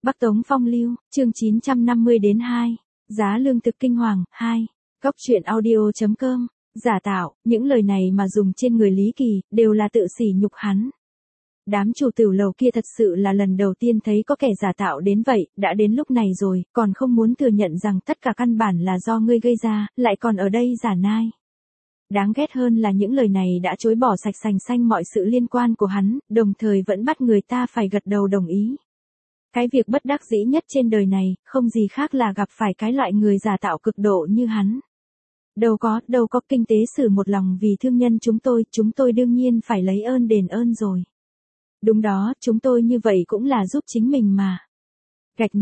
Bắc Tống Phong Lưu, chương 950-2, giá lương thực kinh hoàng, 2, Góc truyện audio.com, giả tạo, những lời này mà dùng trên người Lý Kỳ, đều là tự sỉ nhục hắn. Đám chủ tiểu lầu kia thật sự là lần đầu tiên thấy có kẻ giả tạo đến vậy, đã đến lúc này rồi, còn không muốn thừa nhận rằng tất cả căn bản là do ngươi gây ra, lại còn ở đây giả nai. Đáng ghét hơn là những lời này đã chối bỏ sạch sành xanh mọi sự liên quan của hắn, đồng thời vẫn bắt người ta phải gật đầu đồng ý. Cái việc bất đắc dĩ nhất trên đời này, không gì khác là gặp phải cái loại người giả tạo cực độ như hắn. Đâu có kinh tế sử một lòng vì thương nhân chúng tôi đương nhiên phải lấy ơn đền ơn rồi. Đúng đó, chúng tôi như vậy cũng là giúp chính mình mà. Gạch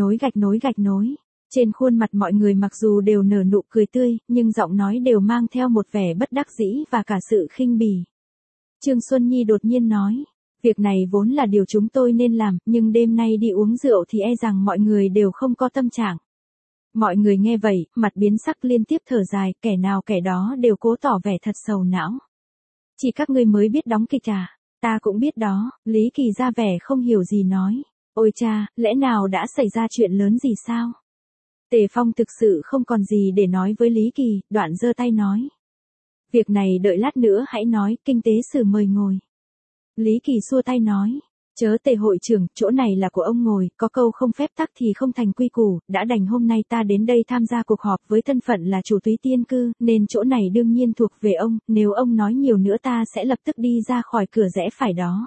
nối. Trên khuôn mặt mọi người mặc dù đều nở nụ cười tươi, nhưng giọng nói đều mang theo một vẻ bất đắc dĩ và cả sự khinh bỉ. Trương Xuân Nhi đột nhiên nói, việc này vốn là điều chúng tôi nên làm, nhưng đêm nay đi uống rượu thì e rằng mọi người đều không có tâm trạng. Mọi người nghe vậy, mặt biến sắc liên tiếp thở dài, kẻ nào kẻ đó đều cố tỏ vẻ thật sầu não. Chỉ các ngươi mới biết đóng kịch à? Ta cũng biết đó, Lý Kỳ ra vẻ không hiểu gì nói. Ôi cha, lẽ nào đã xảy ra chuyện lớn gì sao? Tề Phong thực sự không còn gì để nói với Lý Kỳ, đoạn giơ tay nói. Việc này đợi lát nữa hãy nói, kinh tế sử mời ngồi. Lý Kỳ xua tay nói. Chớ Tề hội trưởng, chỗ này là của ông ngồi, có câu không phép tắc thì không thành quy củ, đã đành hôm nay ta đến đây tham gia cuộc họp với thân phận là chủ túy tiên cư, nên chỗ này đương nhiên thuộc về ông, nếu ông nói nhiều nữa ta sẽ lập tức đi ra khỏi cửa rẽ phải đó.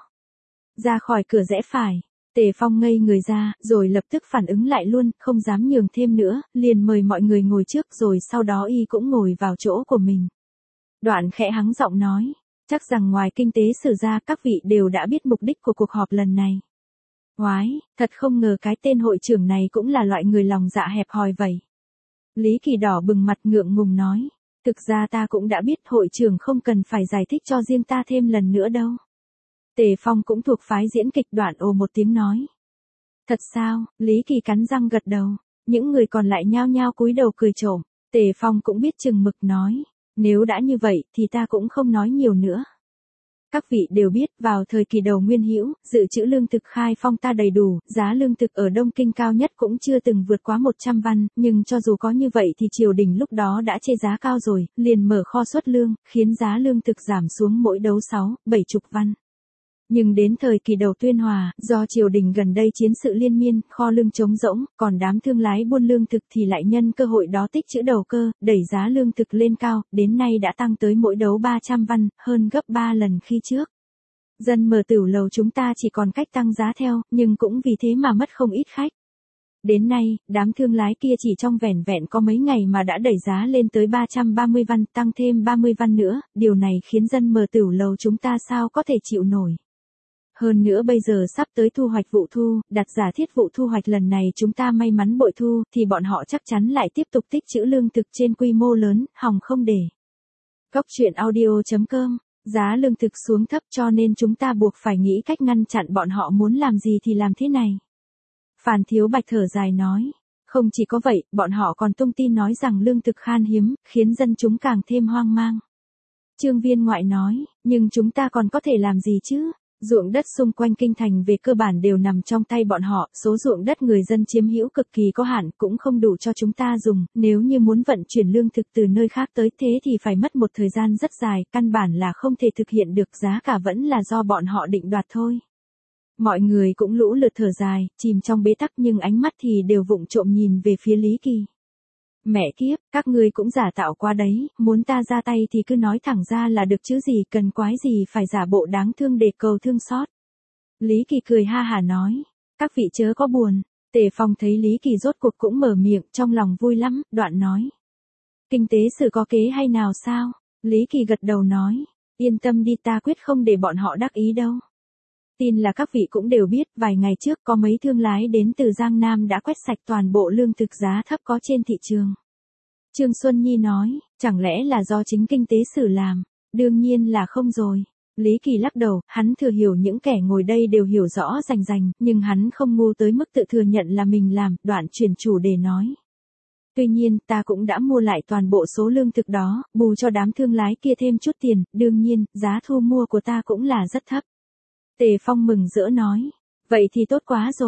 Ra khỏi cửa rẽ phải. Tề Phong ngây người ra, rồi lập tức phản ứng lại luôn, không dám nhường thêm nữa, liền mời mọi người ngồi trước rồi sau đó y cũng ngồi vào chỗ của mình. Đoạn khẽ hắng giọng nói. Chắc rằng ngoài kinh tế sử ra các vị đều đã biết mục đích của cuộc họp lần này. Oái, thật không ngờ cái tên hội trưởng này cũng là loại người lòng dạ hẹp hòi vậy. Lý Kỳ đỏ bừng mặt ngượng ngùng nói. Thực ra ta cũng đã biết hội trưởng không cần phải giải thích cho riêng ta thêm lần nữa đâu. Tề Phong cũng thuộc phái diễn kịch, đoạn ồ một tiếng nói. Thật sao? Lý Kỳ cắn răng gật đầu. Những người còn lại nhao nhao cúi đầu cười trộm. Tề Phong cũng biết chừng mực nói. Nếu đã như vậy thì ta cũng không nói nhiều nữa. Các vị đều biết vào thời kỳ đầu Nguyên Hữu, dự trữ lương thực khai phong ta đầy đủ, giá lương thực ở Đông Kinh cao nhất cũng chưa từng vượt quá 100 văn, nhưng cho dù có như vậy thì triều đình lúc đó đã chê giá cao rồi, liền mở kho xuất lương, khiến giá lương thực giảm xuống mỗi đấu 6-70 văn. Nhưng đến thời kỳ đầu Tuyên Hòa, do triều đình gần đây chiến sự liên miên, kho lương trống rỗng, còn đám thương lái buôn lương thực thì lại nhân cơ hội đó tích trữ đầu cơ, đẩy giá lương thực lên cao, đến nay đã tăng tới mỗi đấu 300 văn, hơn gấp 3 lần khi trước. Dân mở tiểu lầu chúng ta chỉ còn cách tăng giá theo, nhưng cũng vì thế mà mất không ít khách. Đến nay, đám thương lái kia chỉ trong vẻn vẹn có mấy ngày mà đã đẩy giá lên tới 330 văn, tăng thêm 30 văn nữa, điều này khiến dân mở tiểu lầu chúng ta sao có thể chịu nổi. Hơn nữa bây giờ sắp tới thu hoạch vụ thu, đặt giả thiết vụ thu hoạch lần này chúng ta may mắn bội thu, thì bọn họ chắc chắn lại tiếp tục tích trữ lương thực trên quy mô lớn, hòng không để. Góc truyện audio.com, giá lương thực xuống thấp cho nên chúng ta buộc phải nghĩ cách ngăn chặn bọn họ muốn làm gì thì làm thế này. Phan Thiếu Bạch thở dài nói, không chỉ có vậy, bọn họ còn tung tin nói rằng lương thực khan hiếm, khiến dân chúng càng thêm hoang mang. Trương Viên Ngoại nói, nhưng chúng ta còn có thể làm gì chứ? Ruộng đất xung quanh kinh thành về cơ bản đều nằm trong tay bọn họ, số ruộng đất người dân chiếm hữu cực kỳ có hạn, cũng không đủ cho chúng ta dùng, nếu như muốn vận chuyển lương thực từ nơi khác tới thế thì phải mất một thời gian rất dài, căn bản là không thể thực hiện được, giá cả vẫn là do bọn họ định đoạt thôi. Mọi người cũng lũ lượt thở dài, chìm trong bế tắc nhưng ánh mắt thì đều vụng trộm nhìn về phía Lý Kỳ. Mẹ kiếp, các ngươi cũng giả tạo quá đấy, muốn ta ra tay thì cứ nói thẳng ra là được chứ gì, cần quái gì phải giả bộ đáng thương để cầu thương xót. Lý Kỳ cười ha hả nói, các vị chớ có buồn. Tề Phong thấy Lý Kỳ rốt cuộc cũng mở miệng, trong lòng vui lắm, đoạn nói. Kinh tế sử có kế hay nào sao? Lý Kỳ gật đầu nói, yên tâm đi, ta quyết không để bọn họ đắc ý đâu. Tin là các vị cũng đều biết, vài ngày trước có mấy thương lái đến từ Giang Nam đã quét sạch toàn bộ lương thực giá thấp có trên thị trường. Trương Xuân Nhi nói, chẳng lẽ là do chính kinh tế sử làm? Đương nhiên là không rồi. Lý Kỳ lắc đầu, hắn thừa hiểu những kẻ ngồi đây đều hiểu rõ rành rành, nhưng hắn không ngu tới mức tự thừa nhận là mình làm, đoạn chuyển chủ đề nói. Tuy nhiên, ta cũng đã mua lại toàn bộ số lương thực đó, bù cho đám thương lái kia thêm chút tiền, đương nhiên, giá thu mua của ta cũng là rất thấp. Tề Phong mừng rỡ nói, vậy thì tốt quá rồi.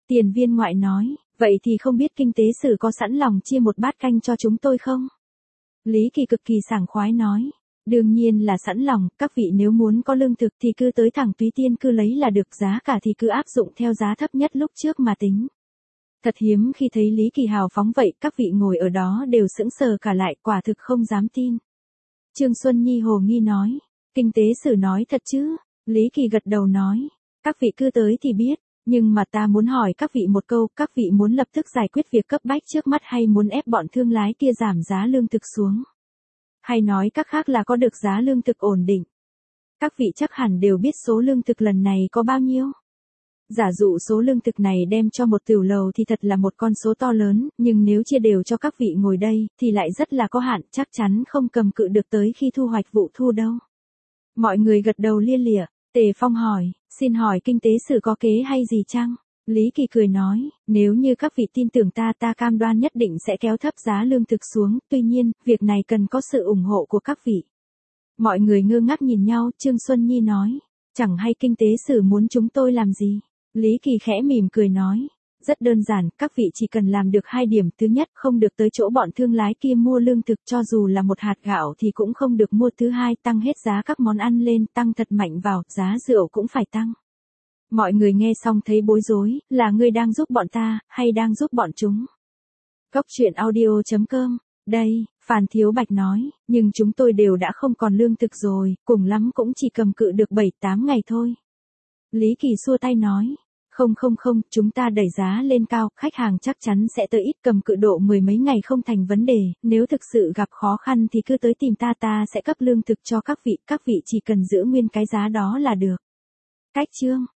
Tiền viên ngoại nói, vậy thì không biết kinh tế sử có sẵn lòng chia một bát canh cho chúng tôi không? Lý Kỳ cực kỳ sảng khoái nói, đương nhiên là sẵn lòng, các vị nếu muốn có lương thực thì cứ tới thẳng Túy Tiên cứ lấy là được, giá cả thì cứ áp dụng theo giá thấp nhất lúc trước mà tính. Thật hiếm khi thấy Lý Kỳ hào phóng vậy, các vị ngồi ở đó đều sững sờ cả lại, quả thực không dám tin. Trương Xuân Nhi hồ nghi nói, kinh tế sử nói thật chứ? Lý Kỳ gật đầu nói, các vị cứ tới thì biết, nhưng mà ta muốn hỏi các vị một câu, các vị muốn lập tức giải quyết việc cấp bách trước mắt hay muốn ép bọn thương lái kia giảm giá lương thực xuống? Hay nói cách khác là có được giá lương thực ổn định? Các vị chắc hẳn đều biết số lương thực lần này có bao nhiêu. Giả dụ số lương thực này đem cho một tiểu lầu thì thật là một con số to lớn, nhưng nếu chia đều cho các vị ngồi đây, thì lại rất là có hạn, chắc chắn không cầm cự được tới khi thu hoạch vụ thu đâu. Mọi người gật đầu lia lịa. Tề Phong hỏi, xin hỏi kinh tế sử có kế hay gì chăng? Lý Kỳ cười nói, nếu như các vị tin tưởng ta cam đoan nhất định sẽ kéo thấp giá lương thực xuống, tuy nhiên, việc này cần có sự ủng hộ của các vị. Mọi người ngơ ngác nhìn nhau, Trương Xuân Nhi nói, chẳng hay kinh tế sử muốn chúng tôi làm gì? Lý Kỳ khẽ mỉm cười nói, rất đơn giản, các vị chỉ cần làm được 2 điểm. Thứ nhất, không được tới chỗ bọn thương lái kia mua lương thực, cho dù là một hạt gạo thì cũng không được mua. Thứ hai, tăng hết giá các món ăn lên, tăng thật mạnh vào, giá rượu cũng phải tăng. Mọi người nghe xong thấy bối rối, là ngươi đang giúp bọn ta, hay đang giúp bọn chúng? Góc truyện audio.com, đây, Phan Thiếu Bạch nói, nhưng chúng tôi đều đã không còn lương thực rồi, cùng lắm cũng chỉ cầm cự được 7-8 ngày thôi. Lý Kỳ xua tay nói, không, chúng ta đẩy giá lên cao, khách hàng chắc chắn sẽ tới, ít cầm cự độ 10 mấy ngày không thành vấn đề, nếu thực sự gặp khó khăn thì cứ tới tìm ta sẽ cấp lương thực cho các vị chỉ cần giữ nguyên cái giá đó là được. Cách chương